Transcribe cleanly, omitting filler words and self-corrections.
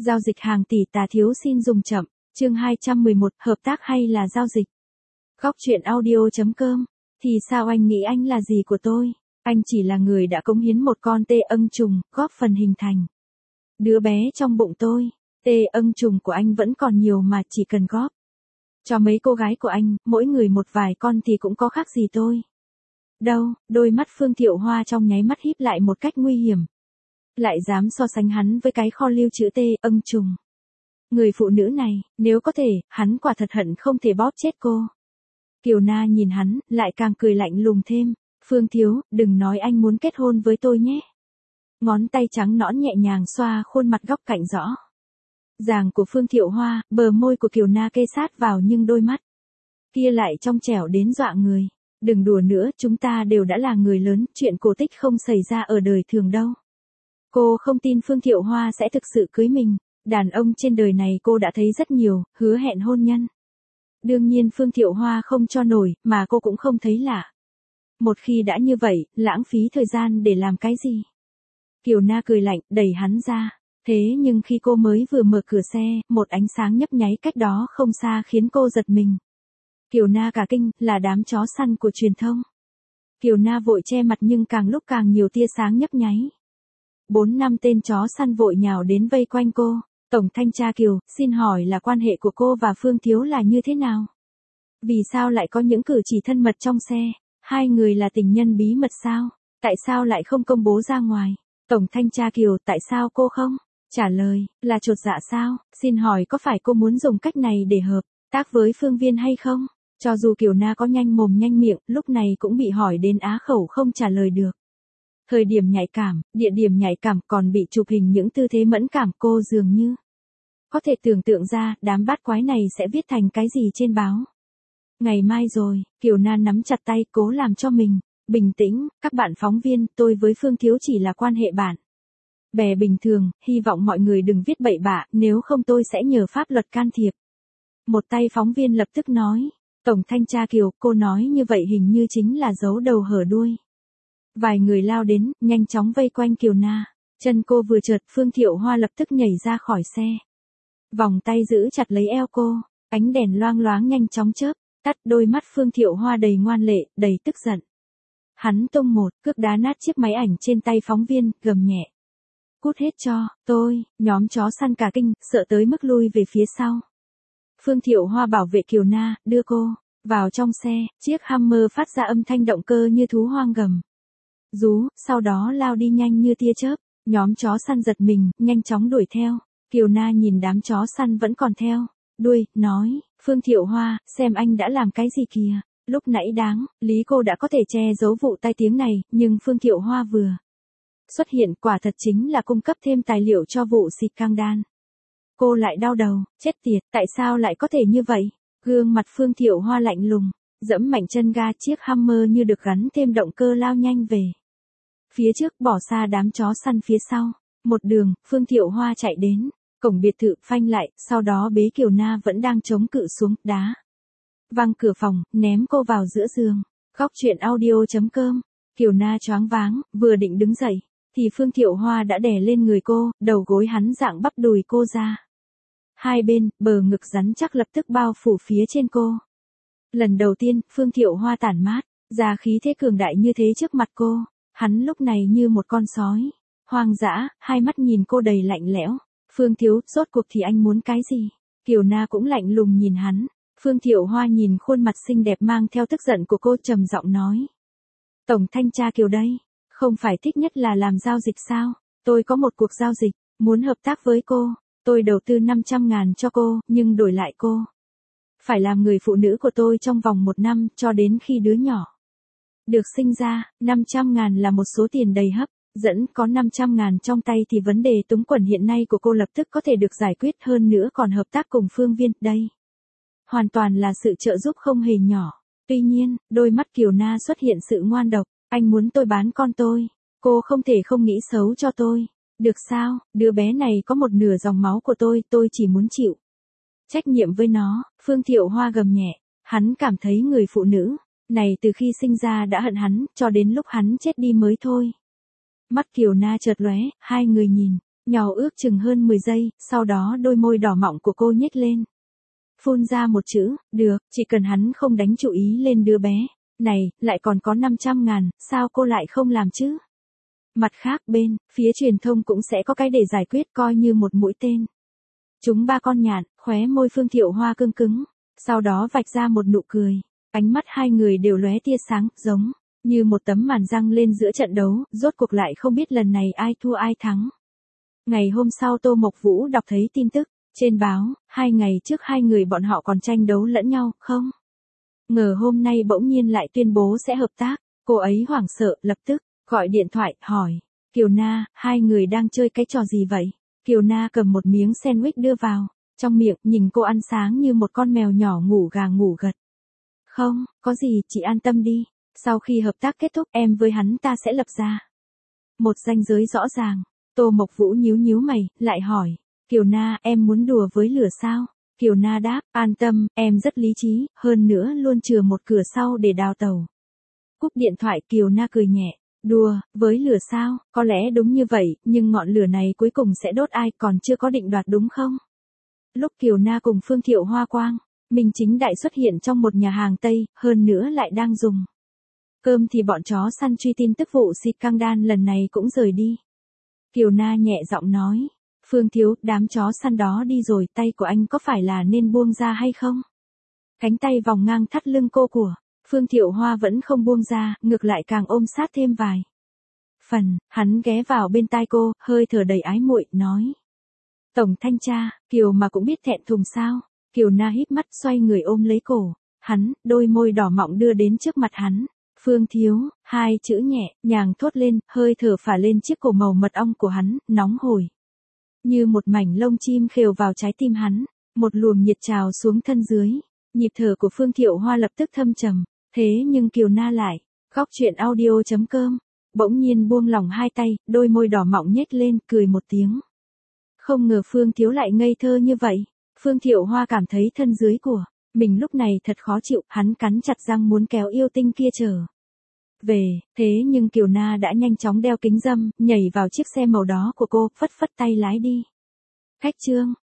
Giao dịch hàng tỷ tà thiếu xin dùng chậm. Chương 211, hợp tác hay là giao dịch? Góc truyện audio.com. Thì sao anh nghĩ anh là gì của tôi? Anh chỉ là người đã cống hiến một con tê ưng trùng, góp phần hình thành đứa bé trong bụng tôi. Tê ưng trùng của anh vẫn còn nhiều mà chỉ cần góp cho mấy cô gái của anh, mỗi người một vài con thì cũng có khác gì tôi. Đâu, đôi mắt Phương Thiệu Hoa trong nháy mắt híp lại một cách nguy hiểm. Lại dám so sánh hắn với cái kho lưu trữ tê ưng trùng. Người phụ nữ này, nếu có thể, hắn quả thật hận không thể bóp chết cô. Kiều Na nhìn hắn, lại càng cười lạnh lùng thêm. Phương Thiếu, đừng nói anh muốn kết hôn với tôi nhé. Ngón tay trắng nõn nhẹ nhàng xoa khuôn mặt góc cạnh rõ ràng của Phương Thiệu Hoa, bờ môi của Kiều Na kê sát vào nhưng đôi mắt kia lại trong trẻo đến dọa người. Đừng đùa nữa, chúng ta đều đã là người lớn, chuyện cổ tích không xảy ra ở đời thường đâu. Cô không tin Phương Thiệu Hoa sẽ thực sự cưới mình. Đàn ông trên đời này cô đã thấy rất nhiều, hứa hẹn hôn nhân. Đương nhiên Phương Thiệu Hoa không cho nổi, mà cô cũng không thấy lạ. Một khi đã như vậy, lãng phí thời gian để làm cái gì? Kiều Na cười lạnh, đẩy hắn ra. Thế nhưng khi cô mới vừa mở cửa xe, một ánh sáng nhấp nháy cách đó không xa khiến cô giật mình. Kiều Na cả kinh, là đám chó săn của truyền thông. Kiều Na vội che mặt nhưng càng lúc càng nhiều tia sáng nhấp nháy. 4-5 tên chó săn vội nhào đến vây quanh cô. Tổng thanh tra Kiều, xin hỏi là quan hệ của cô và Phương Thiếu là như thế nào? Vì sao lại có những cử chỉ thân mật trong xe? Hai người là tình nhân bí mật sao? Tại sao lại không công bố ra ngoài? Tổng thanh tra Kiều, tại sao cô không trả lời? Là chột dạ sao? Xin hỏi có phải cô muốn dùng cách này để hợp tác với Phương Viên hay không? Cho dù Kiều Na có nhanh mồm nhanh miệng, lúc này cũng bị hỏi đến á khẩu không trả lời được. Thời điểm nhạy cảm, địa điểm nhạy cảm, còn bị chụp hình những tư thế mẫn cảm, cô dường như có thể tưởng tượng ra đám bát quái này sẽ viết thành cái gì trên báo. Ngày mai rồi, Kiều Na nắm chặt tay cố làm cho mình bình tĩnh. Các bạn phóng viên, tôi với Phương Thiếu chỉ là quan hệ bạn bè bình thường, hy vọng mọi người đừng viết bậy bạ, nếu không tôi sẽ nhờ pháp luật can thiệp. Một tay phóng viên lập tức nói, Tổng thanh tra Kiều, cô nói như vậy hình như chính là giấu đầu hở đuôi. Vài người lao đến, nhanh chóng vây quanh Kiều Na. Chân cô vừa trượt, Phương Thiệu Hoa lập tức nhảy ra khỏi xe. Vòng tay giữ chặt lấy eo cô, ánh đèn loang loáng nhanh chóng chớp tắt, đôi mắt Phương Thiệu Hoa đầy ngoan lệ, đầy tức giận. Hắn tung một cước đá nát chiếc máy ảnh trên tay phóng viên, gầm nhẹ. Cút hết cho tôi. Nhóm chó săn cả kinh, sợ tới mức lui về phía sau. Phương Thiệu Hoa bảo vệ Kiều Na, đưa cô vào trong xe. Chiếc Hummer phát ra âm thanh động cơ như thú hoang gầm rú, sau đó lao đi nhanh như tia chớp. Nhóm chó săn giật mình, nhanh chóng đuổi theo. Kiều Na nhìn đám chó săn vẫn còn theo đuôi, nói, Phương Thiệu Hoa, xem anh đã làm cái gì kìa. Lúc nãy đáng lý cô đã có thể che giấu vụ tai tiếng này, nhưng Phương Thiệu Hoa vừa xuất hiện quả thật chính là cung cấp thêm tài liệu cho vụ xịt căng đan. Cô lại đau đầu, chết tiệt, tại sao lại có thể như vậy? Gương mặt Phương Thiệu Hoa lạnh lùng, dẫm mạnh chân ga, chiếc Hummer như được gắn thêm động cơ lao nhanh về phía trước, bỏ xa đám chó săn phía sau. Một đường, Phương Thiệu Hoa chạy đến cổng biệt thự, phanh lại, sau đó bế Kiều Na vẫn đang chống cự xuống, đá văng cửa phòng, ném cô vào giữa giường. Góc truyện audio.com. Kiều Na choáng váng, vừa định đứng dậy thì Phương Thiệu Hoa đã đè lên người cô, đầu gối hắn dạng bắp đùi cô ra. Hai bên, bờ ngực rắn chắc lập tức bao phủ phía trên cô. Lần đầu tiên, Phương Thiệu Hoa tản mát ra khí thế cường đại như thế trước mặt cô. Hắn lúc này như một con sói hoang dã, hai mắt nhìn cô đầy lạnh lẽo. Phương Thiếu, rốt cuộc thì anh muốn cái gì? Kiều Na cũng lạnh lùng nhìn hắn. Phương Thiệu Hoa nhìn khuôn mặt xinh đẹp mang theo tức giận của cô, trầm giọng nói. Tổng thanh tra Kiều đây, không phải thích nhất là làm giao dịch sao? Tôi có một cuộc giao dịch, muốn hợp tác với cô. Tôi đầu tư 500.000 cho cô, nhưng đổi lại cô phải làm người phụ nữ của tôi trong vòng 1 năm, cho đến khi đứa nhỏ được sinh ra. 500.000 là một số tiền đầy hấp dẫn, có 500.000 trong tay thì vấn đề túng quẫn hiện nay của cô lập tức có thể được giải quyết, hơn nữa còn hợp tác cùng Phương Viên, đây hoàn toàn là sự trợ giúp không hề nhỏ. Tuy nhiên, đôi mắt Kiều Na xuất hiện sự ngoan độc. Anh muốn tôi bán con tôi, cô không thể không nghĩ xấu cho tôi, được sao? Đứa bé này có một nửa dòng máu của tôi chỉ muốn chịu trách nhiệm với nó. Phương Thiệu Hoa gầm nhẹ, hắn cảm thấy người phụ nữ này từ khi sinh ra đã hận hắn, cho đến lúc hắn chết đi mới thôi. Mắt Kiều Na chợt lóe, hai người nhìn Nhỏ ước chừng hơn 10 giây, sau đó đôi môi đỏ mọng của cô nhếch lên. Phun ra một chữ, được, chỉ cần hắn không đánh chú ý lên đứa bé. Này, lại còn có 500.000, sao cô lại không làm chứ? Mặt khác bên, phía truyền thông cũng sẽ có cái để giải quyết coi như một mũi tên. Chúng ba con nhạn, khóe môi Phương Thiệu Hoa cương cứng, sau đó vạch ra một nụ cười. Ánh mắt hai người đều lóe tia sáng, giống như một tấm màn răng lên giữa trận đấu, rốt cuộc lại không biết lần này ai thua ai thắng. Ngày hôm sau Tô Mộc Vũ đọc thấy tin tức, trên báo, 2 ngày trước hai người bọn họ còn tranh đấu lẫn nhau, không? Ngờ hôm nay bỗng nhiên lại tuyên bố sẽ hợp tác, cô ấy hoảng sợ, lập tức, gọi điện thoại, hỏi. Kiều Na, hai người đang chơi cái trò gì vậy? Kiều Na cầm một miếng sandwich đưa vào, trong miệng, nhìn cô ăn sáng như một con mèo nhỏ ngủ gà ngủ gật. Không, có gì, chị an tâm đi. Sau khi hợp tác kết thúc em với hắn ta sẽ lập ra một ranh giới rõ ràng. Tô Mộc Vũ nhíu nhíu mày, lại hỏi. Kiều Na, em muốn đùa với lửa sao? Kiều Na đáp, an tâm, em rất lý trí, hơn nữa luôn chừa một cửa sau để đào tẩu. Cúp điện thoại Kiều Na cười nhẹ. Đùa, với lửa sao? Có lẽ đúng như vậy, nhưng ngọn lửa này cuối cùng sẽ đốt ai còn chưa có định đoạt đúng không? Lúc Kiều Na cùng Phương Thiệu Hoa Quang, Minh Chính Đại xuất hiện trong một nhà hàng Tây, hơn nữa lại đang dùng cơm thì bọn chó săn truy tin tức vụ xịt căng đan lần này cũng rời đi. Kiều Na nhẹ giọng nói, Phương Thiếu, đám chó săn đó đi rồi, tay của anh có phải là nên buông ra hay không? Cánh tay vòng ngang thắt lưng cô của Phương Thiệu Hoa vẫn không buông ra, ngược lại càng ôm sát thêm vài phần. Hắn ghé vào bên tai cô, hơi thở đầy ái muội, nói. Tổng thanh tra, Kiều mà cũng biết thẹn thùng sao? Kiều Na híp mắt xoay người ôm lấy cổ hắn, đôi môi đỏ mọng đưa đến trước mặt hắn. Phương Thiếu, hai chữ nhẹ, nhàng thốt lên, hơi thở phả lên chiếc cổ màu mật ong của hắn, nóng hổi. Như một mảnh lông chim khều vào trái tim hắn, một luồng nhiệt trào xuống thân dưới. Nhịp thở của Phương Thiệu Hoa lập tức thâm trầm, thế nhưng Kiều Na lại, góc chuyện audio.com, bỗng nhiên buông lỏng hai tay, đôi môi đỏ mọng nhếch lên, cười một tiếng. Không ngờ Phương Thiếu lại ngây thơ như vậy. Phương Thiệu Hoa cảm thấy thân dưới của mình lúc này thật khó chịu, hắn cắn chặt răng muốn kéo yêu tinh kia trở về, thế nhưng Kiều Na đã nhanh chóng đeo kính râm, nhảy vào chiếc xe màu đó của cô, phất phất tay lái đi. Khách trương,